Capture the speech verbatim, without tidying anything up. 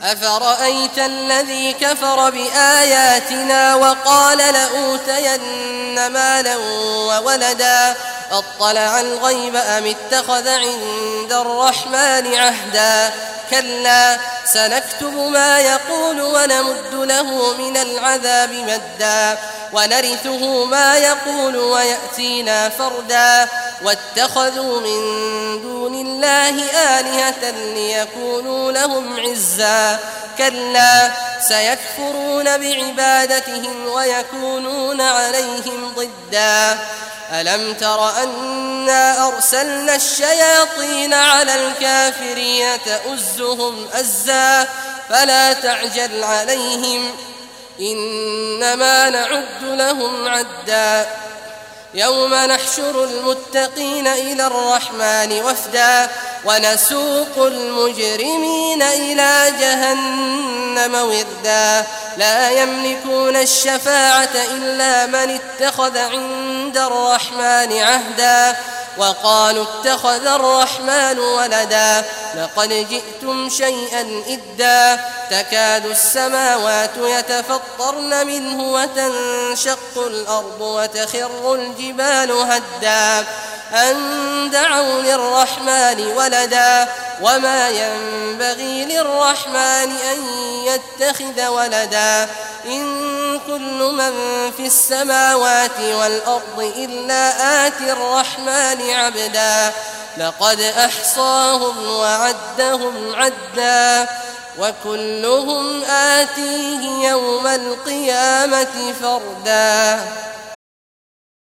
أفرأيت الذي كفر بآياتنا وقال لأوتين مالا وولدا أطلع الغيب أم اتخذ عند الرحمن عهدا كلا سنكتب ما يقول ونمد له من العذاب مدا ونرثه ما يقول ويأتينا فردا واتخذوا من دون الله آلهة ليكونوا لهم عزا كلا سيكفرون بعبادتهم ويكونون عليهم ضدا ألم تر أنا أرسلنا الشياطين على الكافرين تؤزهم أزا فلا تعجل عليهم إنما نعد لهم عدا يوم نحشر المتقين إلى الرحمن وفدا ونسوق المجرمين إلى جهنم وردا لا يملكون الشفاعة إلا من اتخذ عند الرحمن عهدا وقالوا اتخذ الرحمن ولدا لقد جئتم شيئا إدا تكاد السماوات يتفطرن منه وتنشق الأرض وتخر الجبال هدا أن دعوا للرحمن ولدا وما ينبغي للرحمن أن يتخذ ولدا إن كل من في السماوات والأرض إلا آتي الرحمن عبدا لقد أحصاهم وعدهم عدا وكلهم آتيه يوم القيامة فردا.